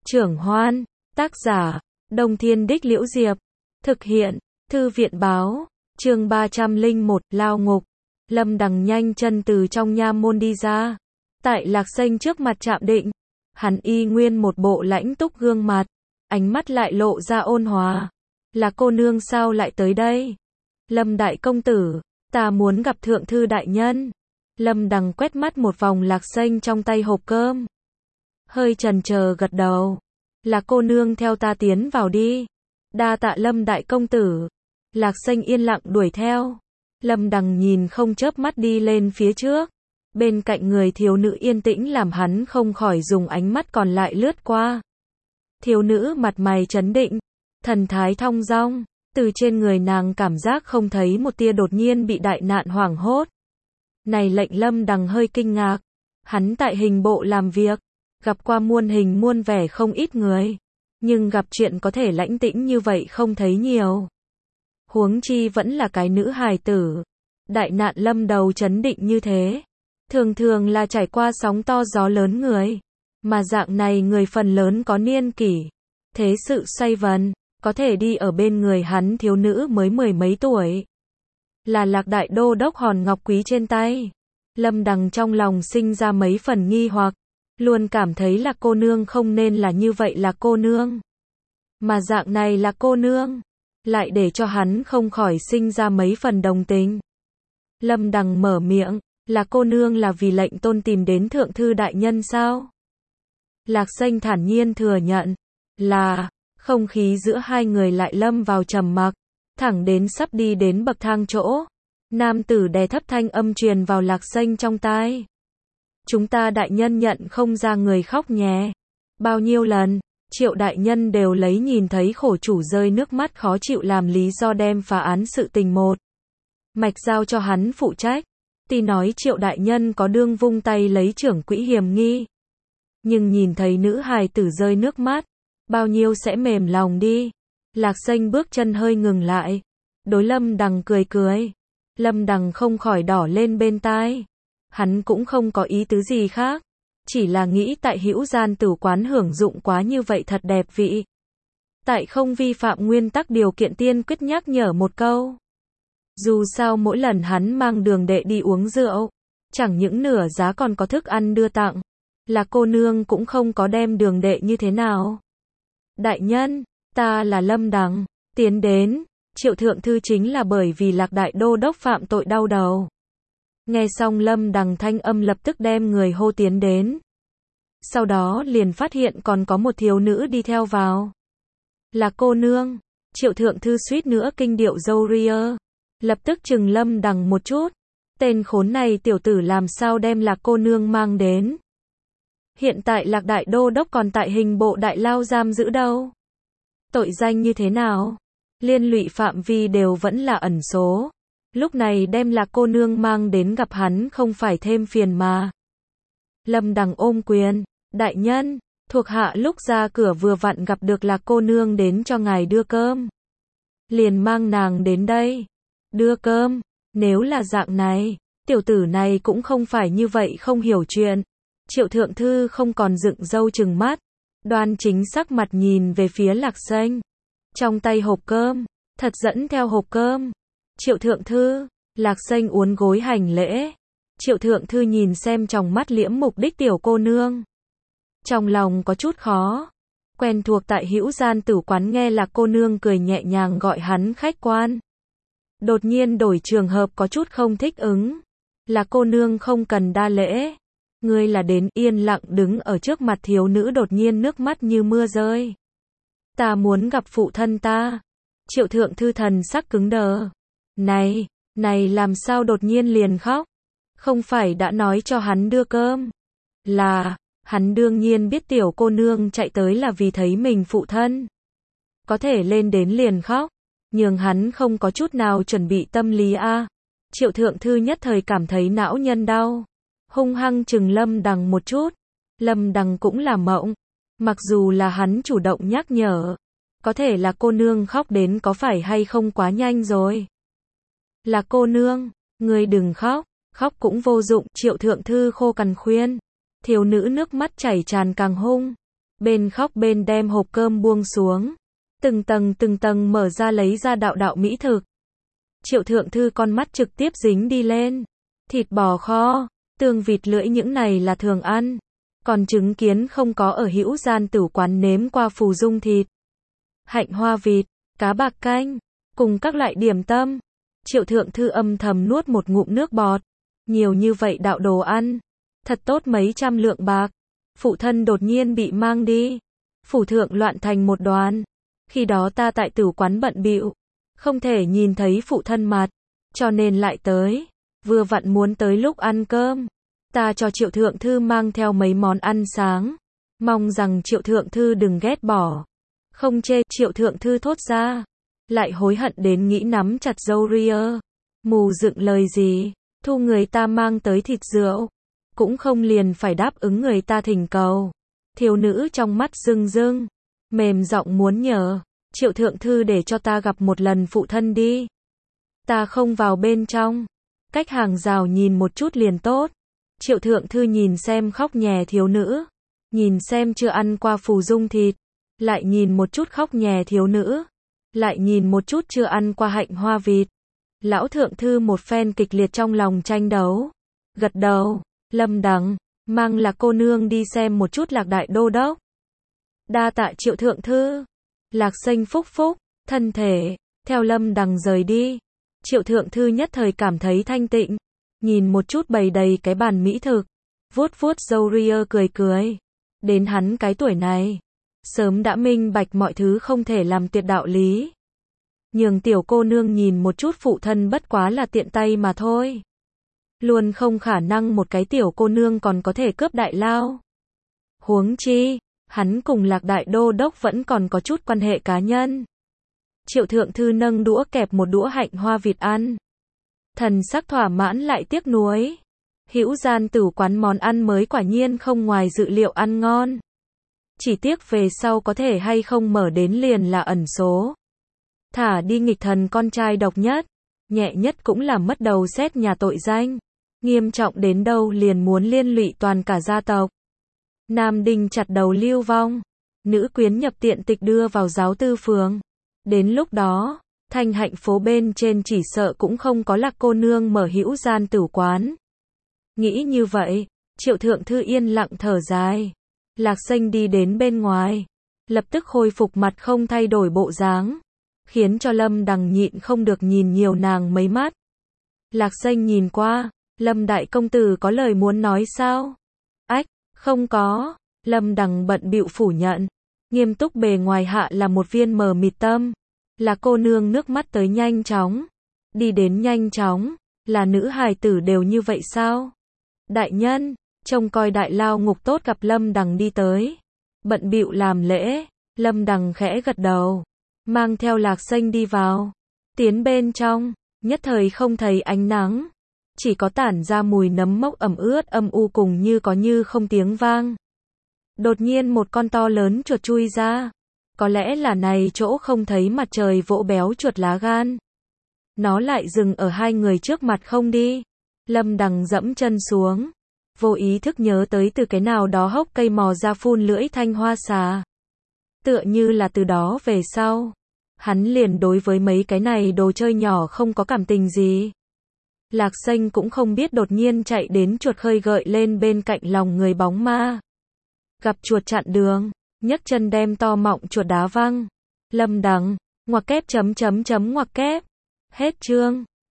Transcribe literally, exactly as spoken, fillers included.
Trưởng Hoan, tác giả, Đông Thiên Đích Liễu Diệp, thực hiện, Thư viện báo, chương ba trăm lẻ một, lao ngục. Lâm Đằng nhanh chân từ trong nha môn đi ra. Tại Lạc Xanh trước mặt chạm định, hắn y nguyên một bộ lãnh túc gương mặt, ánh mắt lại lộ ra ôn hòa. Là cô nương sao lại tới đây? Lâm đại công tử, ta muốn gặp thượng thư đại nhân. Lâm Đằng quét mắt một vòng Lạc Xanh trong tay hộp cơm, hơi chần chờ gật đầu. Là cô nương theo ta tiến vào đi. Đa tạ Lâm đại công tử. Lạc Xanh yên lặng đuổi theo. Lâm Đằng nhìn không chớp mắt đi lên phía trước. Bên cạnh người thiếu nữ yên tĩnh làm hắn không khỏi dùng ánh mắt còn lại lướt qua. Thiếu nữ mặt mày trấn định, thần thái thong dong, từ trên người nàng cảm giác không thấy một tia đột nhiên bị đại nạn hoảng hốt. Này lệnh Lâm Đằng hơi kinh ngạc. Hắn tại hình bộ làm việc, gặp qua muôn hình muôn vẻ không ít người, nhưng gặp chuyện có thể lãnh tĩnh như vậy không thấy nhiều. Huống chi vẫn là cái nữ hài tử. Đại nạn lâm đầu chấn định như thế, thường thường là trải qua sóng to gió lớn người, mà dạng này người phần lớn có niên kỷ, thế sự xoay vần, có thể đi ở bên người hắn thiếu nữ mới mười mấy tuổi. Là Lạc đại đô đốc hòn ngọc quý trên tay. Lâm Đằng trong lòng sinh ra mấy phần nghi hoặc, luôn cảm thấy là cô nương không nên là như vậy là cô nương. Mà dạng này là cô nương, lại để cho hắn không khỏi sinh ra mấy phần đồng tình. Lâm Đằng mở miệng, là cô nương là vì lệnh tôn tìm đến thượng thư đại nhân sao? Lạc Xanh thản nhiên thừa nhận, là. Không khí giữa hai người lại lâm vào trầm mặc, thẳng đến sắp đi đến bậc thang chỗ. Nam tử đè thấp thanh âm truyền vào Lạc Xanh trong tai. Chúng ta đại nhân nhận không ra người khóc nhé. Bao nhiêu lần, Triệu đại nhân đều lấy nhìn thấy khổ chủ rơi nước mắt khó chịu làm lý do đem phá án sự tình một mạch giao cho hắn phụ trách. Tuy nói Triệu đại nhân có đương vung tay lấy trưởng quỹ hiểm nghi, nhưng nhìn thấy nữ hài tử rơi nước mắt, bao nhiêu sẽ mềm lòng đi. Lạc Xanh bước chân hơi ngừng lại, đối Lâm Đằng cười cười. Lâm Đằng không khỏi đỏ lên bên tai. Hắn cũng không có ý tứ gì khác, chỉ là nghĩ tại Hữu Gian Tử quán hưởng dụng quá như vậy thật đẹp vị. Tại không vi phạm nguyên tắc điều kiện tiên quyết nhắc nhở một câu. Dù sao mỗi lần hắn mang đường đệ đi uống rượu, chẳng những nửa giá còn có thức ăn đưa tặng. Là cô nương cũng không có đem đường đệ như thế nào. Đại nhân, ta là Lâm Đằng, tiến đến. Triệu thượng thư chính là bởi vì Lạc đại đô đốc phạm tội đau đầu. Nghe xong Lâm Đằng thanh âm lập tức đem người hô tiến đến. Sau đó liền phát hiện còn có một thiếu nữ đi theo vào. Là cô nương. Triệu thượng thư suýt nữa kinh điệu dâu ria, lập tức chừng Lâm Đằng một chút. Tên khốn này tiểu tử làm sao đem Lạc cô nương mang đến. Hiện tại Lạc đại đô đốc còn tại hình bộ đại lao giam giữ đâu. Tội danh như thế nào? Liên lụy phạm vi đều vẫn là ẩn số. Lúc này đem Lạc cô nương mang đến gặp hắn không phải thêm phiền mà. Lâm Đằng ôm quyền, đại nhân, thuộc hạ lúc ra cửa vừa vặn gặp được Lạc cô nương đến cho ngài đưa cơm. Liền mang nàng đến đây. Đưa cơm, nếu là dạng này, tiểu tử này cũng không phải như vậy không hiểu chuyện. Triệu thượng thư không còn dựng râu trừng mắt, đoan chính sắc mặt nhìn về phía Lạc Xanh. Trong tay hộp cơm, thật dẫn theo hộp cơm. Triệu thượng thư, Lạc Xanh uốn gối hành lễ. Triệu thượng thư nhìn xem trong mắt liễm mục đích tiểu cô nương. Trong lòng có chút khó. Quen thuộc tại Hữu Gian Tử quán nghe Lạc cô nương cười nhẹ nhàng gọi hắn khách quan. Đột nhiên đổi trường hợp có chút không thích ứng. Lạc cô nương không cần đa lễ. Ngươi là đến. Yên lặng đứng ở trước mặt thiếu nữ đột nhiên nước mắt như mưa rơi. Ta muốn gặp phụ thân ta. Triệu thượng thư thần sắc cứng đờ. Này, này làm sao đột nhiên liền khóc? Không phải đã nói cho hắn đưa cơm? Là, hắn đương nhiên biết tiểu cô nương chạy tới là vì thấy mình phụ thân. Có thể lên đến liền khóc, nhưng hắn không có chút nào chuẩn bị tâm lý a. À. Triệu thượng thư nhất thời cảm thấy não nhân đau. Hung hăng chừng Lâm Đằng một chút. Lâm Đằng cũng là mộng. Mặc dù là hắn chủ động nhắc nhở, có thể là cô nương khóc đến có phải hay không quá nhanh rồi. Là cô nương, ngươi đừng khóc, khóc cũng vô dụng. Triệu thượng thư khô cằn khuyên. Thiếu nữ nước mắt chảy tràn càng hung. Bên khóc bên đem hộp cơm buông xuống. Từng tầng từng tầng mở ra lấy ra đạo đạo mỹ thực. Triệu Thượng Thư con mắt trực tiếp dính đi lên. Thịt bò kho, tương vịt lưỡi những này là thường ăn. Còn chứng kiến không có ở Hữu Gian Tử quán nếm qua phù dung thịt. Hạnh hoa vịt, cá bạc canh, cùng các loại điểm tâm. Triệu Thượng Thư âm thầm nuốt một ngụm nước bọt. Nhiều như vậy đạo đồ ăn. Thật tốt mấy trăm lượng bạc. Phụ thân đột nhiên bị mang đi. Phủ thượng loạn thành một đoàn. Khi đó ta tại tử quán bận bịu, không thể nhìn thấy phụ thân mặt, cho nên lại tới. Vừa vặn muốn tới lúc ăn cơm. Ta cho Triệu Thượng Thư mang theo mấy món ăn sáng. Mong rằng Triệu Thượng Thư đừng ghét bỏ. Không chê, Triệu Thượng Thư thốt ra. Lại hối hận đến nghĩ nắm chặt râu ria. Mù dựng lời gì, thu người ta mang tới thịt rượu. Cũng không liền phải đáp ứng người ta thỉnh cầu. Thiếu nữ trong mắt rưng rưng, mềm giọng muốn nhờ. Triệu Thượng Thư để cho ta gặp một lần phụ thân đi. Ta không vào bên trong. Cách hàng rào nhìn một chút liền tốt. Triệu Thượng Thư nhìn xem khóc nhè thiếu nữ. Nhìn xem chưa ăn qua phù dung thịt. Lại nhìn một chút khóc nhè thiếu nữ. Lại nhìn một chút chưa ăn qua hạnh hoa vịt. Lão Thượng Thư một phen kịch liệt trong lòng tranh đấu. Gật đầu. Lâm Đằng, mang Lạc cô nương đi xem một chút Lạc đại đô đốc. Đa tạ Triệu Thượng Thư. Lạc Xanh phúc phúc, thân thể, theo Lâm Đằng rời đi. Triệu Thượng Thư nhất thời cảm thấy thanh tịnh. Nhìn một chút bày đầy cái bàn mỹ thực. Vuốt vuốt râu ria cười cười. Đến hắn cái tuổi này, sớm đã minh bạch mọi thứ không thể làm tuyệt đạo lý. Nhường tiểu cô nương nhìn một chút phụ thân bất quá là tiện tay mà thôi. Luôn không khả năng một cái tiểu cô nương còn có thể cướp đại lao. Huống chi, hắn cùng Lạc đại đô đốc vẫn còn có chút quan hệ cá nhân. Triệu Thượng Thư nâng đũa kẹp một đũa hạnh hoa vịt ăn. Thần sắc thỏa mãn lại tiếc nuối. Hữu Gian Tử quán món ăn mới quả nhiên không ngoài dự liệu ăn ngon. Chỉ tiếc về sau có thể hay không mở đến liền là ẩn số. Thả đi nghịch thần con trai độc nhất, nhẹ nhất cũng là mất đầu xét nhà tội danh. Nghiêm trọng đến đâu liền muốn liên lụy toàn cả gia tộc. Nam Đinh chặt đầu lưu vong. Nữ quyến nhập tiện tịch đưa vào giáo tư phường. Đến lúc đó, Thanh Hạnh phố bên trên chỉ sợ cũng không có Lạc cô nương mở Hữu Gian Tử quán. Nghĩ như vậy, Triệu Thượng Thư yên lặng thở dài. Lạc Xanh đi đến bên ngoài, lập tức khôi phục mặt không thay đổi bộ dáng, khiến cho Lâm Đằng nhịn không được nhìn nhiều nàng mấy mắt. Lạc Xanh nhìn qua, Lâm đại công tử có lời muốn nói sao? Ách, không có. Lâm Đằng bận bịu phủ nhận. Nghiêm túc bề ngoài hạ là một viên mờ mịt tâm. Là cô nương nước mắt tới nhanh chóng. Đi đến nhanh chóng. Là nữ hài tử đều như vậy sao? Đại nhân, trông coi đại lao ngục tốt gặp Lâm Đằng đi tới. Bận bịu làm lễ. Lâm Đằng khẽ gật đầu. Mang theo Lạc Xanh đi vào. Tiến bên trong. Nhất thời không thấy ánh nắng. Chỉ có tản ra mùi nấm mốc ẩm ướt âm u cùng như có như không tiếng vang. Đột nhiên một con to lớn chuột chui ra. Có lẽ là này chỗ không thấy mặt trời vỗ béo chuột lá gan. Nó lại dừng ở hai người trước mặt không đi. Lâm Đằng dẫm chân xuống. Vô ý thức nhớ tới từ cái nào đó hốc cây mò ra phun lưỡi thanh hoa xà. Tựa như là từ đó về sau. Hắn liền đối với mấy cái này đồ chơi nhỏ không có cảm tình gì. Lạc Xanh cũng không biết đột nhiên chạy đến chuột khơi gợi lên bên cạnh lòng người bóng ma. Gặp chuột chặn đường, nhấc chân đem to mọng chuột đá văng. Lâm Đằng, ngoặc kép chấm chấm chấm ngoặc kép. Hết chương.